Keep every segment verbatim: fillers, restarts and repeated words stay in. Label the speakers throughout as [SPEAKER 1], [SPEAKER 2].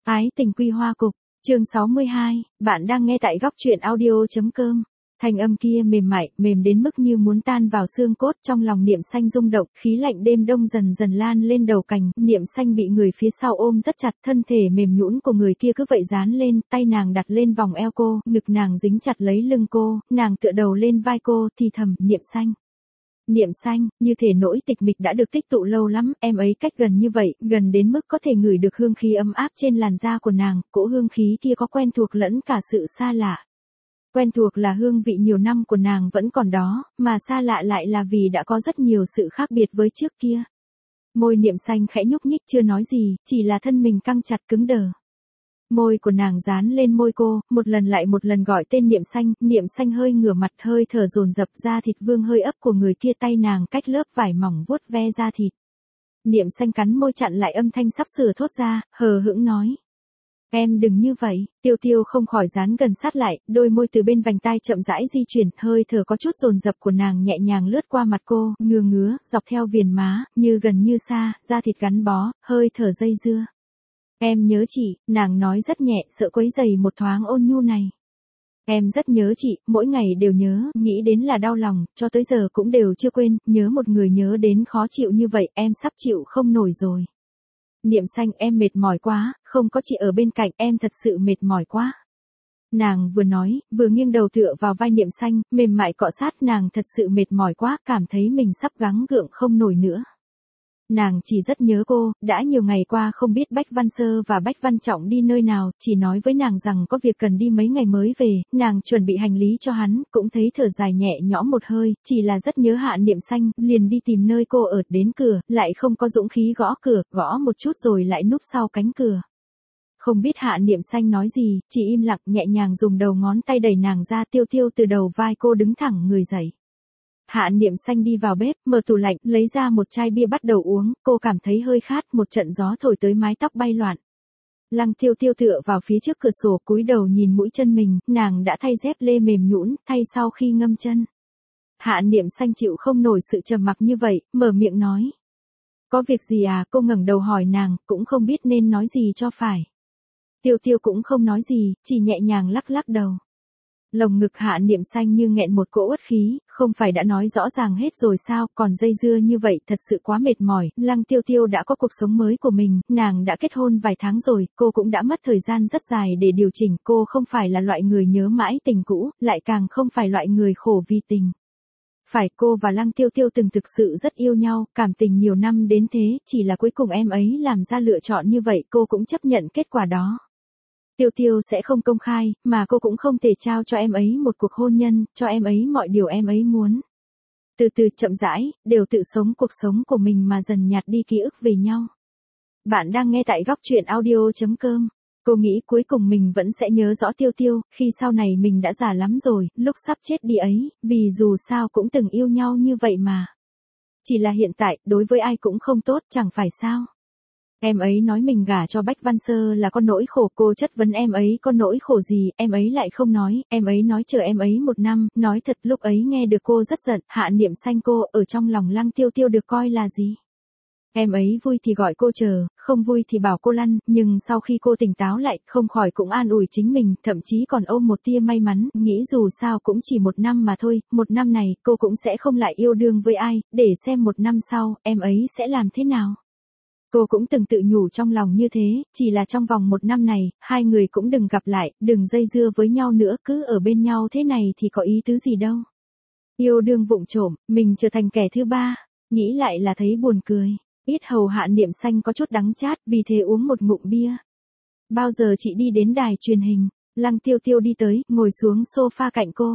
[SPEAKER 1] Ái tình quy hoa cục, chương sáu mươi hai, bạn đang nghe tại góc truyện audio.com. Thanh âm kia mềm mại, mềm đến mức như muốn tan vào xương cốt, trong lòng Niệm Xanh rung động, khí lạnh đêm đông dần dần lan lên đầu cành, Niệm Xanh bị người phía sau ôm rất chặt, thân thể mềm nhũn của người kia cứ vậy dán lên, tay nàng đặt lên vòng eo cô, ngực nàng dính chặt lấy lưng cô, nàng tựa đầu lên vai cô, thì thầm, Niệm Xanh. Niệm Xanh, như thể nỗi tịch mịch đã được tích tụ lâu lắm, em ấy cách gần như vậy, gần đến mức có thể ngửi được hương khí ấm áp trên làn da của nàng, cỗ hương khí kia có quen thuộc lẫn cả sự xa lạ. Quen thuộc là hương vị nhiều năm của nàng vẫn còn đó, mà xa lạ lại là vì đã có rất nhiều sự khác biệt với trước kia. Môi Niệm Xanh khẽ nhúc nhích chưa nói gì, chỉ là thân mình căng chặt cứng đờ. Môi của nàng dán lên môi cô, một lần lại một lần gọi tên Niệm Xanh, Niệm Xanh hơi ngửa mặt hơi thở dồn dập ra thịt vương hơi ấp của người kia, tay nàng cách lớp vải mỏng vuốt ve da thịt. Niệm Xanh cắn môi chặn lại âm thanh sắp sửa thốt ra, hờ hững nói. Em đừng như vậy, Tiêu Tiêu không khỏi dán gần sát lại, đôi môi từ bên vành tai chậm rãi di chuyển, hơi thở có chút dồn dập của nàng nhẹ nhàng lướt qua mặt cô, ngừa ngứa, dọc theo viền má, như gần như xa, da thịt gắn bó, hơi thở dây dưa. Em nhớ chị, nàng nói rất nhẹ, sợ quấy rầy một thoáng ôn nhu này. Em rất nhớ chị, mỗi ngày đều nhớ, nghĩ đến là đau lòng, cho tới giờ cũng đều chưa quên, nhớ một người nhớ đến khó chịu như vậy, em sắp chịu không nổi rồi. Niệm Xanh, em mệt mỏi quá, không có chị ở bên cạnh, em thật sự mệt mỏi quá. Nàng vừa nói, vừa nghiêng đầu tựa vào vai Niệm Xanh, mềm mại cọ sát, nàng thật sự mệt mỏi quá, cảm thấy mình sắp gắng gượng không nổi nữa. Nàng chỉ rất nhớ cô, đã nhiều ngày qua không biết Bách Văn Sơ và Bách Văn Trọng đi nơi nào, chỉ nói với nàng rằng có việc cần đi mấy ngày mới về, nàng chuẩn bị hành lý cho hắn, cũng thấy thở dài nhẹ nhõm một hơi, chỉ là rất nhớ Hạ Niệm Xanh, liền đi tìm nơi cô ở, đến cửa, lại không có dũng khí gõ cửa, gõ một chút rồi lại núp sau cánh cửa. Không biết Hạ Niệm Xanh nói gì, chỉ im lặng nhẹ nhàng dùng đầu ngón tay đẩy nàng ra. Tiêu Tiêu từ đầu vai cô đứng thẳng người dậy. Hạ Niệm Xanh đi vào bếp, mở tủ lạnh, lấy ra một chai bia bắt đầu uống, cô cảm thấy hơi khát, một trận gió thổi tới mái tóc bay loạn. Lăng Tiêu Tiêu tựa vào phía trước cửa sổ, cúi đầu nhìn mũi chân mình, nàng đã thay dép lê mềm nhũn, thay sau khi ngâm chân. Hạ Niệm Xanh chịu không nổi sự trầm mặc như vậy, mở miệng nói. Có việc gì à? Cô ngẩng đầu hỏi nàng, cũng không biết nên nói gì cho phải. Tiêu Tiêu cũng không nói gì, chỉ nhẹ nhàng lắc lắc đầu. Lồng ngực Hạ Niệm Xanh như nghẹn một cỗ uất khí, không phải đã nói rõ ràng hết rồi sao, còn dây dưa như vậy thật sự quá mệt mỏi. Lăng Tiêu Tiêu đã có cuộc sống mới của mình, nàng đã kết hôn vài tháng rồi, cô cũng đã mất thời gian rất dài để điều chỉnh, cô không phải là loại người nhớ mãi tình cũ, lại càng không phải loại người khổ vì tình. Phải, cô và Lăng Tiêu Tiêu từng thực sự rất yêu nhau, cảm tình nhiều năm đến thế, chỉ là cuối cùng em ấy làm ra lựa chọn như vậy, cô cũng chấp nhận kết quả đó. Tiêu Tiêu sẽ không công khai, mà cô cũng không thể trao cho em ấy một cuộc hôn nhân, cho em ấy mọi điều em ấy muốn. Từ từ chậm rãi, đều tự sống cuộc sống của mình mà dần nhạt đi ký ức về nhau. Bạn đang nghe tại góc truyện audio.com. Cô nghĩ cuối cùng mình vẫn sẽ nhớ rõ Tiêu Tiêu, khi sau này mình đã già lắm rồi, lúc sắp chết đi ấy, vì dù sao cũng từng yêu nhau như vậy mà. Chỉ là hiện tại, đối với ai cũng không tốt, chẳng phải sao. Em ấy nói mình gả cho Bách Văn Sơ là có nỗi khổ, cô chất vấn em ấy có nỗi khổ gì, em ấy lại không nói, em ấy nói chờ em ấy một năm, nói thật lúc ấy nghe được cô rất giận. Hạ Niệm Xanh, cô ở trong lòng Lăng Tiêu Tiêu được coi là gì? Em ấy vui thì gọi cô chờ, không vui thì bảo cô lăn, nhưng sau khi cô tỉnh táo lại, không khỏi cũng an ủi chính mình, thậm chí còn ôm một tia may mắn, nghĩ dù sao cũng chỉ một năm mà thôi, một năm này, cô cũng sẽ không lại yêu đương với ai, để xem một năm sau, em ấy sẽ làm thế nào. Cô cũng từng tự nhủ trong lòng như thế, chỉ là trong vòng một năm này, hai người cũng đừng gặp lại, đừng dây dưa với nhau nữa, cứ ở bên nhau thế này thì có ý tứ gì đâu. Yêu đương vụng trộm, mình trở thành kẻ thứ ba, nghĩ lại là thấy buồn cười. Yết hầu Hạ Niệm Xanh có chút đắng chát, vì thế uống một ngụm bia. Bao giờ chị đi đến đài truyền hình? Lăng Tiêu Tiêu đi tới, ngồi xuống sofa cạnh cô.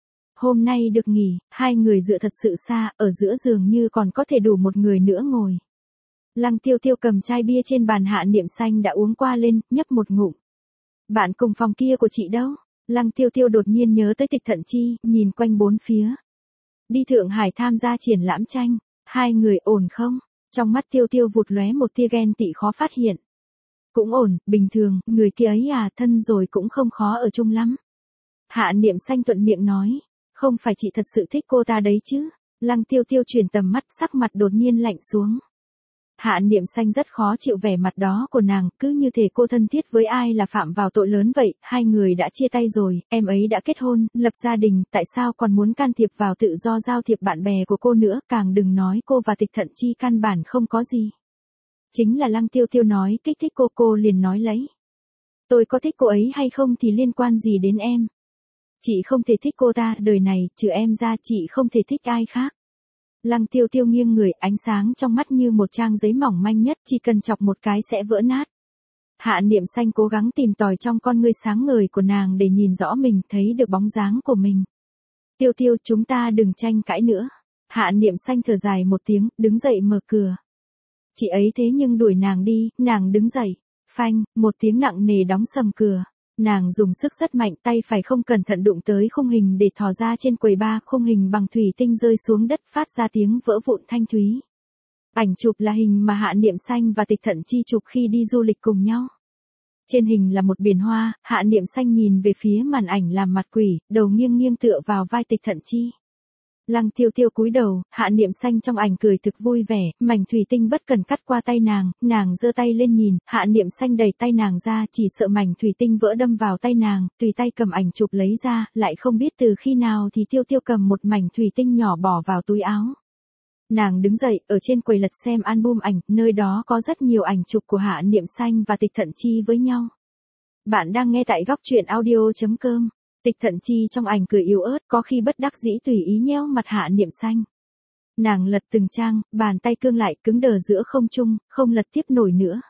[SPEAKER 1] Hôm nay được nghỉ, hai người dựa thật sự xa, ở giữa giường như còn có thể đủ một người nữa ngồi. Lăng Tiêu Tiêu cầm chai bia trên bàn Hạ Niệm Xanh đã uống qua lên, nhấp một ngụm. Bạn cùng phòng kia của chị đâu? Lăng Tiêu Tiêu đột nhiên nhớ tới Tịch Thận Chi, nhìn quanh bốn phía. Đi Thượng Hải tham gia triển lãm tranh, hai người ổn không? Trong mắt Tiêu Tiêu vụt lóe một tia ghen tị khó phát hiện. Cũng ổn, bình thường, người kia ấy à, thân rồi cũng không khó ở chung lắm. Hạ Niệm Xanh thuận miệng nói, không phải chị thật sự thích cô ta đấy chứ? Lăng Tiêu Tiêu chuyển tầm mắt, sắc mặt đột nhiên lạnh xuống. Hạ Niệm Xanh rất khó chịu vẻ mặt đó của nàng, cứ như thể cô thân thiết với ai là phạm vào tội lớn vậy, hai người đã chia tay rồi, em ấy đã kết hôn, lập gia đình, tại sao còn muốn can thiệp vào tự do giao thiệp bạn bè của cô nữa, càng đừng nói cô và Tịch Thận Chi căn bản không có gì. Chính là Lăng Tiêu Tiêu nói kích thích cô, cô liền nói lấy. Tôi có thích cô ấy hay không thì liên quan gì đến em. Chị không thể thích cô ta, đời này, trừ em ra chị không thể thích ai khác. Lăng Tiêu Tiêu nghiêng người, ánh sáng trong mắt như một trang giấy mỏng manh nhất, chỉ cần chọc một cái sẽ vỡ nát. Hạ Niệm Xanh cố gắng tìm tòi trong con ngươi sáng ngời của nàng để nhìn rõ mình, thấy được bóng dáng của mình. Tiêu Tiêu, chúng ta đừng tranh cãi nữa. Hạ Niệm Xanh thở dài một tiếng, đứng dậy mở cửa. Chị ấy thế nhưng đuổi nàng đi, nàng đứng dậy. Phanh, một tiếng nặng nề đóng sầm cửa. Nàng dùng sức rất mạnh, tay phải không cẩn thận đụng tới khung hình để thò ra trên quầy bar, khung hình bằng thủy tinh rơi xuống đất phát ra tiếng vỡ vụn thanh thúy. Ảnh chụp là hình mà Hạ Niệm Xanh và Tịch Thận Chi chụp khi đi du lịch cùng nhau. Trên hình là một biển hoa, Hạ Niệm Xanh nhìn về phía màn ảnh làm mặt quỷ, đầu nghiêng nghiêng tựa vào vai Tịch Thận Chi. Lăng Tiêu Tiêu cúi đầu, Hạ Niệm Xanh trong ảnh cười thực vui vẻ, mảnh thủy tinh bất cần cắt qua tay nàng, nàng giơ tay lên nhìn, Hạ Niệm Xanh đẩy tay nàng ra, chỉ sợ mảnh thủy tinh vỡ đâm vào tay nàng, tùy tay cầm ảnh chụp lấy ra, lại không biết từ khi nào thì Tiêu Tiêu cầm một mảnh thủy tinh nhỏ bỏ vào túi áo. Nàng đứng dậy, ở trên quầy lật xem album ảnh, nơi đó có rất nhiều ảnh chụp của Hạ Niệm Xanh và Tịch Thận Chi với nhau. Bạn đang nghe tại góc truyện audio chấm com. Tịch Thận Chi trong ảnh cười yếu ớt, có khi bất đắc dĩ tùy ý nheo mặt Hạ Niệm Xanh. Nàng lật từng trang, bàn tay cương lại, cứng đờ giữa không trung, không lật tiếp nổi nữa.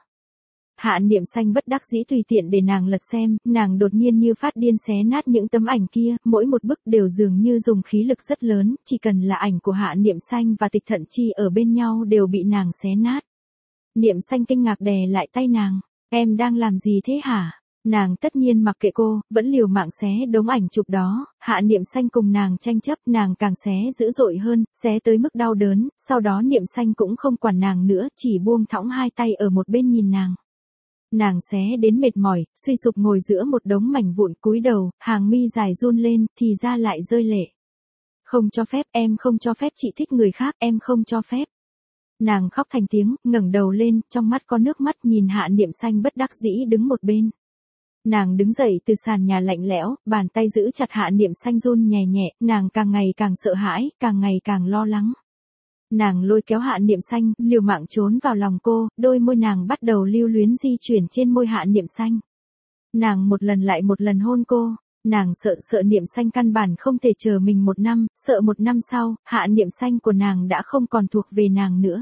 [SPEAKER 1] Hạ Niệm Xanh bất đắc dĩ tùy tiện để nàng lật xem, nàng đột nhiên như phát điên xé nát những tấm ảnh kia, mỗi một bức đều dường như dùng khí lực rất lớn, chỉ cần là ảnh của Hạ Niệm Xanh và Tịch Thận Chi ở bên nhau đều bị nàng xé nát. Niệm Xanh kinh ngạc đè lại tay nàng, em đang làm gì thế hả? Nàng tất nhiên mặc kệ cô, vẫn liều mạng xé đống ảnh chụp đó, Hạ Niệm Xanh cùng nàng tranh chấp, nàng càng xé dữ dội hơn, xé tới mức đau đớn, sau đó Niệm Xanh cũng không quản nàng nữa, chỉ buông thõng hai tay ở một bên nhìn nàng. Nàng xé đến mệt mỏi, suy sụp ngồi giữa một đống mảnh vụn, cúi đầu, hàng mi dài run lên, thì ra lại rơi lệ. Không cho phép, em không cho phép chị thích người khác, em không cho phép. Nàng khóc thành tiếng, ngẩng đầu lên, trong mắt có nước mắt, nhìn Hạ Niệm Xanh bất đắc dĩ đứng một bên. Nàng đứng dậy từ sàn nhà lạnh lẽo, bàn tay giữ chặt Hạ Niệm Xanh run nhẹ nhẹ, nàng càng ngày càng sợ hãi, càng ngày càng lo lắng. Nàng lôi kéo Hạ Niệm Xanh, liều mạng trốn vào lòng cô, đôi môi nàng bắt đầu lưu luyến di chuyển trên môi Hạ Niệm Xanh. Nàng một lần lại một lần hôn cô, nàng sợ sợ Niệm Xanh căn bản không thể chờ mình một năm, sợ một năm sau, Hạ Niệm Xanh của nàng đã không còn thuộc về nàng nữa.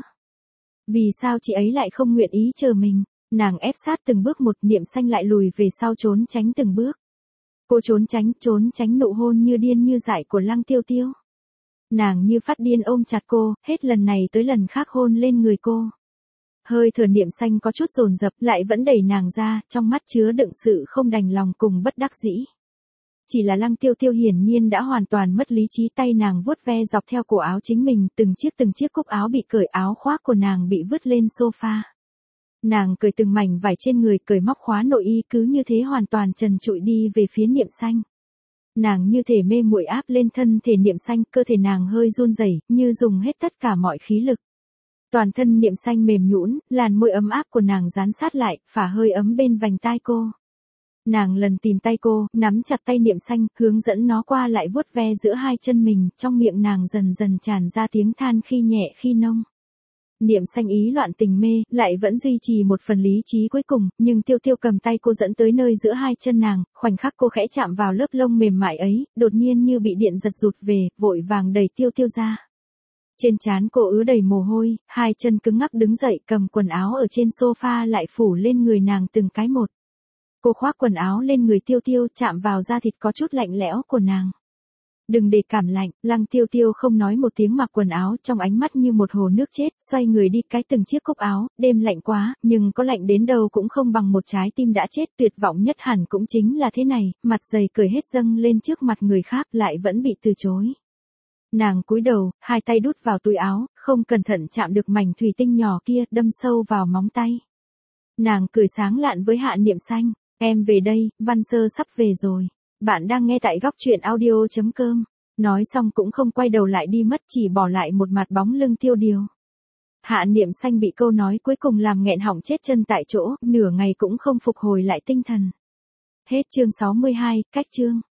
[SPEAKER 1] Vì sao chị ấy lại không nguyện ý chờ mình? Nàng ép sát từng bước một, Niệm Xanh lại lùi về sau trốn tránh từng bước. Cô trốn tránh, trốn tránh nụ hôn như điên như dại của Lăng Tiêu Tiêu. Nàng như phát điên ôm chặt cô, hết lần này tới lần khác hôn lên người cô. Hơi thở Niệm Xanh có chút dồn dập, lại vẫn đẩy nàng ra, trong mắt chứa đựng sự không đành lòng cùng bất đắc dĩ. Chỉ là Lăng Tiêu Tiêu hiển nhiên đã hoàn toàn mất lý trí, tay nàng vuốt ve dọc theo cổ áo chính mình, từng chiếc từng chiếc cúc áo bị cởi, áo khoác của nàng bị vứt lên sofa. Nàng cởi từng mảnh vải trên người, cởi móc khóa nội y, cứ như thế hoàn toàn trần trụi đi về phía Niệm Xanh. Nàng như thể mê muội áp lên thân thể Niệm Xanh, cơ thể nàng hơi run rẩy, như dùng hết tất cả mọi khí lực. Toàn thân Niệm Xanh mềm nhũn, làn môi ấm áp của nàng dán sát lại, phả hơi ấm bên vành tai cô. Nàng lần tìm tay cô, nắm chặt tay Niệm Xanh, hướng dẫn nó qua lại vuốt ve giữa hai chân mình, trong miệng nàng dần dần tràn ra tiếng than khi nhẹ khi nông. Niệm Xanh ý loạn tình mê, lại vẫn duy trì một phần lý trí cuối cùng, nhưng Tiêu Tiêu cầm tay cô dẫn tới nơi giữa hai chân nàng, khoảnh khắc cô khẽ chạm vào lớp lông mềm mại ấy, đột nhiên như bị điện giật rụt về, vội vàng đẩy Tiêu Tiêu ra. Trên trán cô ứa đầy mồ hôi, hai chân cứng ngắc đứng dậy, cầm quần áo ở trên sofa lại phủ lên người nàng từng cái một. Cô khoác quần áo lên người Tiêu Tiêu, chạm vào da thịt có chút lạnh lẽo của nàng. Đừng để cảm lạnh, Lăng Tiêu Tiêu không nói một tiếng mặc quần áo, trong ánh mắt như một hồ nước chết, xoay người đi cái từng chiếc cúc áo, đêm lạnh quá, nhưng có lạnh đến đâu cũng không bằng một trái tim đã chết, tuyệt vọng nhất hẳn cũng chính là thế này, mặt dày cởi hết dâng lên trước mặt người khác lại vẫn bị từ chối. Nàng cúi đầu, hai tay đút vào túi áo, không cẩn thận chạm được mảnh thủy tinh nhỏ kia, đâm sâu vào móng tay. Nàng cười sáng lạn với Hạ Niệm Xanh, em về đây, Văn Sơ sắp về rồi. Bạn đang nghe tại góc truyện audio chấm com. Nói xong cũng không quay đầu lại đi mất, chỉ bỏ lại một mặt bóng lưng Tiêu Điều. Hạ Niệm Xanh bị câu nói cuối cùng làm nghẹn họng chết chân tại chỗ, nửa ngày cũng không phục hồi lại tinh thần. Hết chương sáu mươi hai, cách chương.